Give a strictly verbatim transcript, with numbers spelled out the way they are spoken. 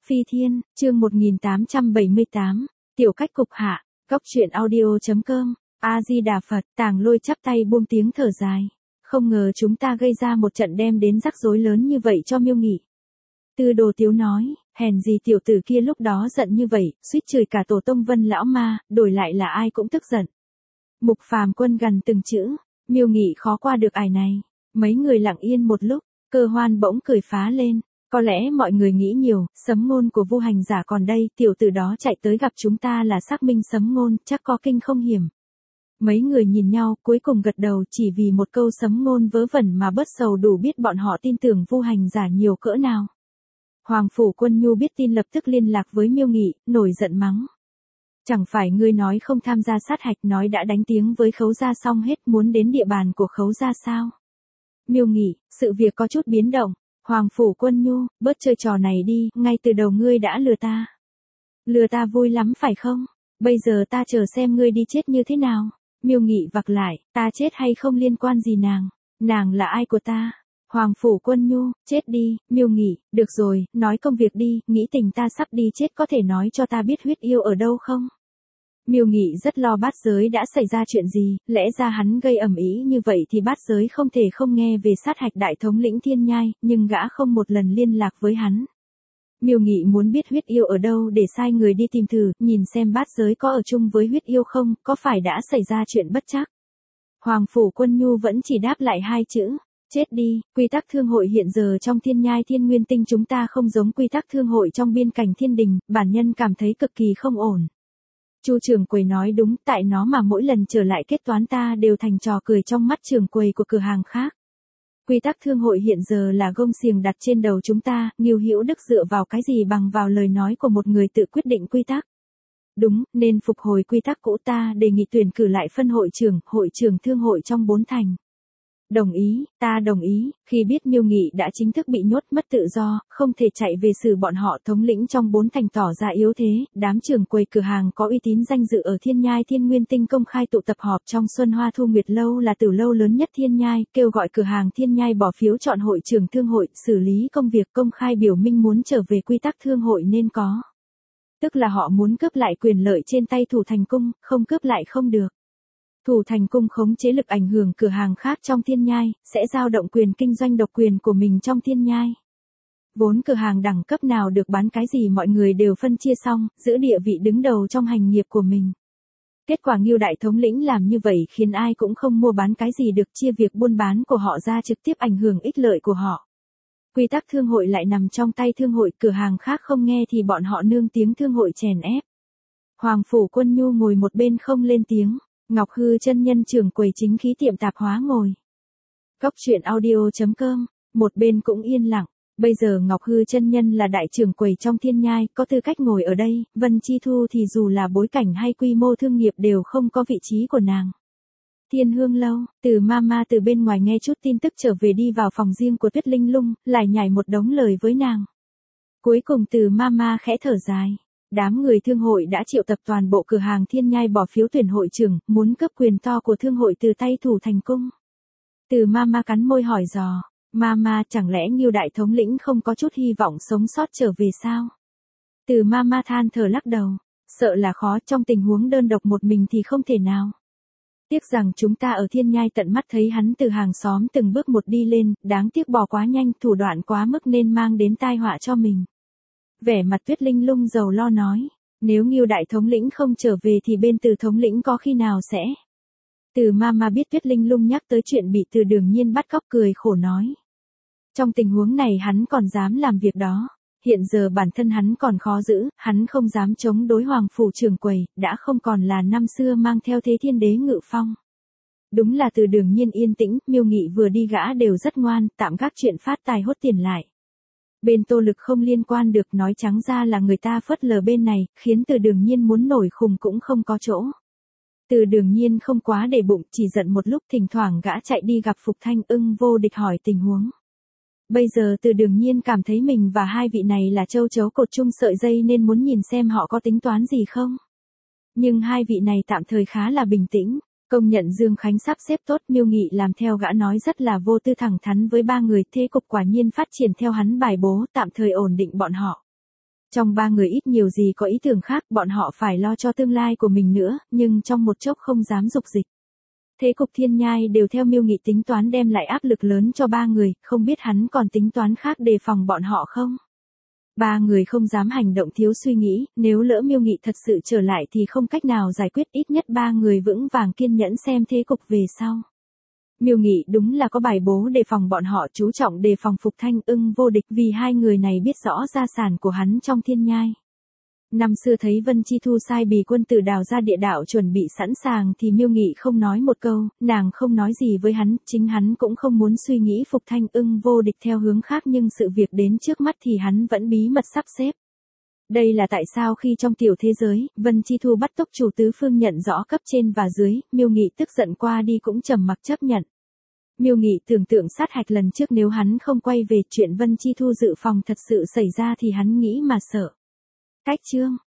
Phi Thiên, chương một nghìn tám trăm bảy mươi tám, tiểu cách cục hạ, góc truyện audio.com, A-di-đà Phật, Tàng Lôi chắp tay buông tiếng thở dài. Không ngờ chúng ta gây ra một trận đem đến rắc rối lớn như vậy cho Miêu Nghị. Tư Đồ Tiếu nói, hèn gì tiểu tử kia lúc đó giận như vậy, suýt chửi cả tổ tông Vân lão ma, đổi lại là ai cũng tức giận. Mục Phàm Quân gần từng chữ, Miêu Nghị khó qua được ải này. Mấy người lặng yên một lúc, Cơ Hoan bỗng cười phá lên. Có lẽ mọi người nghĩ nhiều, sấm ngôn của Vu Hành Giả còn đây, tiểu tử đó chạy tới gặp chúng ta là xác minh sấm ngôn, chắc có kinh không hiểm. Mấy người nhìn nhau, cuối cùng gật đầu, chỉ vì một câu sấm ngôn vớ vẩn mà bớt sầu, đủ biết bọn họ tin tưởng Vu Hành Giả nhiều cỡ nào. Hoàng Phủ Quân Nhu biết tin lập tức liên lạc với Miêu Nghị, nổi giận mắng. Chẳng phải ngươi nói không tham gia sát hạch, nói đã đánh tiếng với Khấu gia xong hết, muốn đến địa bàn của Khấu gia sao? Miêu Nghị, sự việc có chút biến động. Hoàng Phủ Quân Nhu, bớt chơi trò này đi, ngay từ đầu ngươi đã lừa ta. Lừa ta vui lắm phải không? Bây giờ ta chờ xem ngươi đi chết như thế nào. Miêu Nghị vặc lại, ta chết hay không liên quan gì nàng, nàng là ai của ta? Hoàng Phủ Quân Nhu, chết đi. Miêu Nghị, được rồi, nói công việc đi, nghĩ tình ta sắp đi chết, có thể nói cho ta biết huyết yêu ở đâu không? Miêu Nghị rất lo Bát Giới đã xảy ra chuyện gì, lẽ ra hắn gây ầm ĩ như vậy thì Bát Giới không thể không nghe về sát hạch đại thống lĩnh Thiên Nhai, nhưng gã không một lần liên lạc với hắn. Miêu Nghị muốn biết huyết yêu ở đâu để sai người đi tìm thử, nhìn xem Bát Giới có ở chung với huyết yêu không, có phải đã xảy ra chuyện bất trắc. Hoàng Phủ Quân Nhu vẫn chỉ đáp lại hai chữ, chết đi. Quy tắc thương hội hiện giờ trong Thiên Nhai Thiên Nguyên Tinh chúng ta không giống quy tắc thương hội trong biên cảnh Thiên Đình, bản nhân cảm thấy cực kỳ không ổn. Chu trưởng quầy nói đúng, tại nó mà mỗi lần trở lại kết toán ta đều thành trò cười trong mắt trưởng quầy của cửa hàng khác. Quy tắc thương hội hiện giờ là gông xiềng đặt trên đầu chúng ta, Ngưu Hữu Đức dựa vào cái gì bằng vào lời nói của một người tự quyết định quy tắc. Đúng, nên phục hồi quy tắc cũ, ta đề nghị tuyển cử lại phân hội trưởng, hội trưởng thương hội trong bốn thành. Đồng ý, ta đồng ý. Khi biết Miêu Nghị đã chính thức bị nhốt mất tự do, không thể chạy về xử bọn họ, thống lĩnh trong bốn thành tỏ ra yếu thế, đám trưởng quầy cửa hàng có uy tín danh dự ở Thiên Nhai Thiên Nguyên Tinh công khai tụ tập họp trong Xuân Hoa Thu Nguyệt Lâu là tử lâu lớn nhất Thiên Nhai, kêu gọi cửa hàng Thiên Nhai bỏ phiếu chọn hội trưởng thương hội, xử lý công việc, công khai biểu minh muốn trở về quy tắc thương hội nên có. Tức là họ muốn cướp lại quyền lợi trên tay Thủ Thành Cung, không cướp lại không được. Thủ Thành Cung khống chế lực ảnh hưởng cửa hàng khác trong Thiên Nhai, sẽ giao động quyền kinh doanh độc quyền của mình trong Thiên Nhai. Vốn cửa hàng đẳng cấp nào được bán cái gì mọi người đều phân chia xong, giữ địa vị đứng đầu trong hành nghiệp của mình. Kết quả Ngưu đại thống lĩnh làm như vậy khiến ai cũng không mua bán cái gì được, chia việc buôn bán của họ ra trực tiếp ảnh hưởng ích lợi của họ. Quy tắc thương hội lại nằm trong tay thương hội, cửa hàng khác không nghe thì bọn họ nương tiếng thương hội chèn ép. Hoàng Phủ Quân Nhu ngồi một bên không lên tiếng. Ngọc Hư chân nhân trưởng quầy chính khí tiệm tạp hóa ngồi. Góc truyện audio.com, một bên cũng yên lặng. Bây giờ Ngọc Hư chân nhân là đại trưởng quầy trong Thiên Nhai, có tư cách ngồi ở đây. Vân Chi Thu thì dù là bối cảnh hay quy mô thương nghiệp đều không có vị trí của nàng. Thiên Hương Lâu, Từ Mama từ bên ngoài nghe chút tin tức trở về, đi vào phòng riêng của Tuyết Linh Lung, lại nhảy một đống lời với nàng. Cuối cùng Từ Mama khẽ thở dài. Đám người thương hội đã triệu tập toàn bộ cửa hàng Thiên Nhai bỏ phiếu tuyển hội trưởng, muốn cướp quyền to của thương hội từ tay Thủ Thành Cung. Từ Mama cắn môi hỏi dò, Mama, chẳng lẽ Ngưu đại thống lĩnh không có chút hy vọng sống sót trở về sao? Từ Mama than thở lắc đầu, sợ là khó, trong tình huống đơn độc một mình thì không thể nào. Tiếc rằng chúng ta ở Thiên Nhai tận mắt thấy hắn từ hàng xóm từng bước một đi lên, đáng tiếc bỏ quá nhanh, thủ đoạn quá mức nên mang đến tai họa cho mình. Vẻ mặt Tuyết Linh Lung giàu lo nói, nếu Ngưu đại thống lĩnh không trở về thì bên Từ thống lĩnh có khi nào sẽ. Từ Mama biết Tuyết Linh Lung nhắc tới chuyện bị Từ Đường Nhiên bắt cóc, cười khổ nói. Trong tình huống này hắn còn dám làm việc đó, hiện giờ bản thân hắn còn khó giữ, hắn không dám chống đối Hoàng Phủ trưởng quầy, đã không còn là năm xưa mang theo Thế Thiên Đế ngự phong. Đúng là Từ Đường Nhiên yên tĩnh, Miêu Nghị vừa đi gã đều rất ngoan, tạm gác chuyện phát tài hốt tiền lại. Bên Tô Lực không liên quan được, nói trắng ra là người ta phớt lờ bên này, khiến Từ Đường Nhiên muốn nổi khùng cũng không có chỗ. Từ Đường Nhiên không quá để bụng, chỉ giận một lúc, thỉnh thoảng gã chạy đi gặp Phục Thanh Ưng vô địch hỏi tình huống. Bây giờ Từ Đường Nhiên cảm thấy mình và hai vị này là châu chấu cột chung sợi dây nên muốn nhìn xem họ có tính toán gì không. Nhưng hai vị này tạm thời khá là bình tĩnh. Công nhận Dương Khánh sắp xếp tốt, Miêu Nghị làm theo gã nói rất là vô tư thẳng thắn với ba người, thế cục quả nhiên phát triển theo hắn bài bố, tạm thời ổn định bọn họ. Trong ba người ít nhiều gì có ý tưởng khác, bọn họ phải lo cho tương lai của mình nữa, nhưng trong một chốc không dám dục dịch. Thế cục Thiên Nhai đều theo Miêu Nghị tính toán đem lại áp lực lớn cho ba người, không biết hắn còn tính toán khác đề phòng bọn họ không? Ba người không dám hành động thiếu suy nghĩ, nếu lỡ Miêu Nghị thật sự trở lại thì không cách nào giải quyết, ít nhất ba người vững vàng kiên nhẫn xem thế cục về sau. Miêu Nghị đúng là có bài bố đề phòng bọn họ, chú trọng đề phòng Phục Thanh Ưng Vô Địch, vì hai người này biết rõ gia sản của hắn trong Thiên Nhai. Năm xưa thấy Vân Chi Thu sai bì quân tử đào ra địa đạo chuẩn bị sẵn sàng thì Miêu Nghị không nói một câu, nàng không nói gì với hắn, chính hắn cũng không muốn suy nghĩ Phục Thanh Ưng Vô Địch theo hướng khác, nhưng sự việc đến trước mắt thì hắn vẫn bí mật sắp xếp. Đây là tại sao khi trong tiểu thế giới, Vân Chi Thu bắt tốc chủ tứ phương nhận rõ cấp trên và dưới, Miêu Nghị tức giận qua đi cũng trầm mặc chấp nhận. Miêu Nghị tưởng tượng sát hạch lần trước nếu hắn không quay về, chuyện Vân Chi Thu dự phòng thật sự xảy ra thì hắn nghĩ mà sợ. Cách chương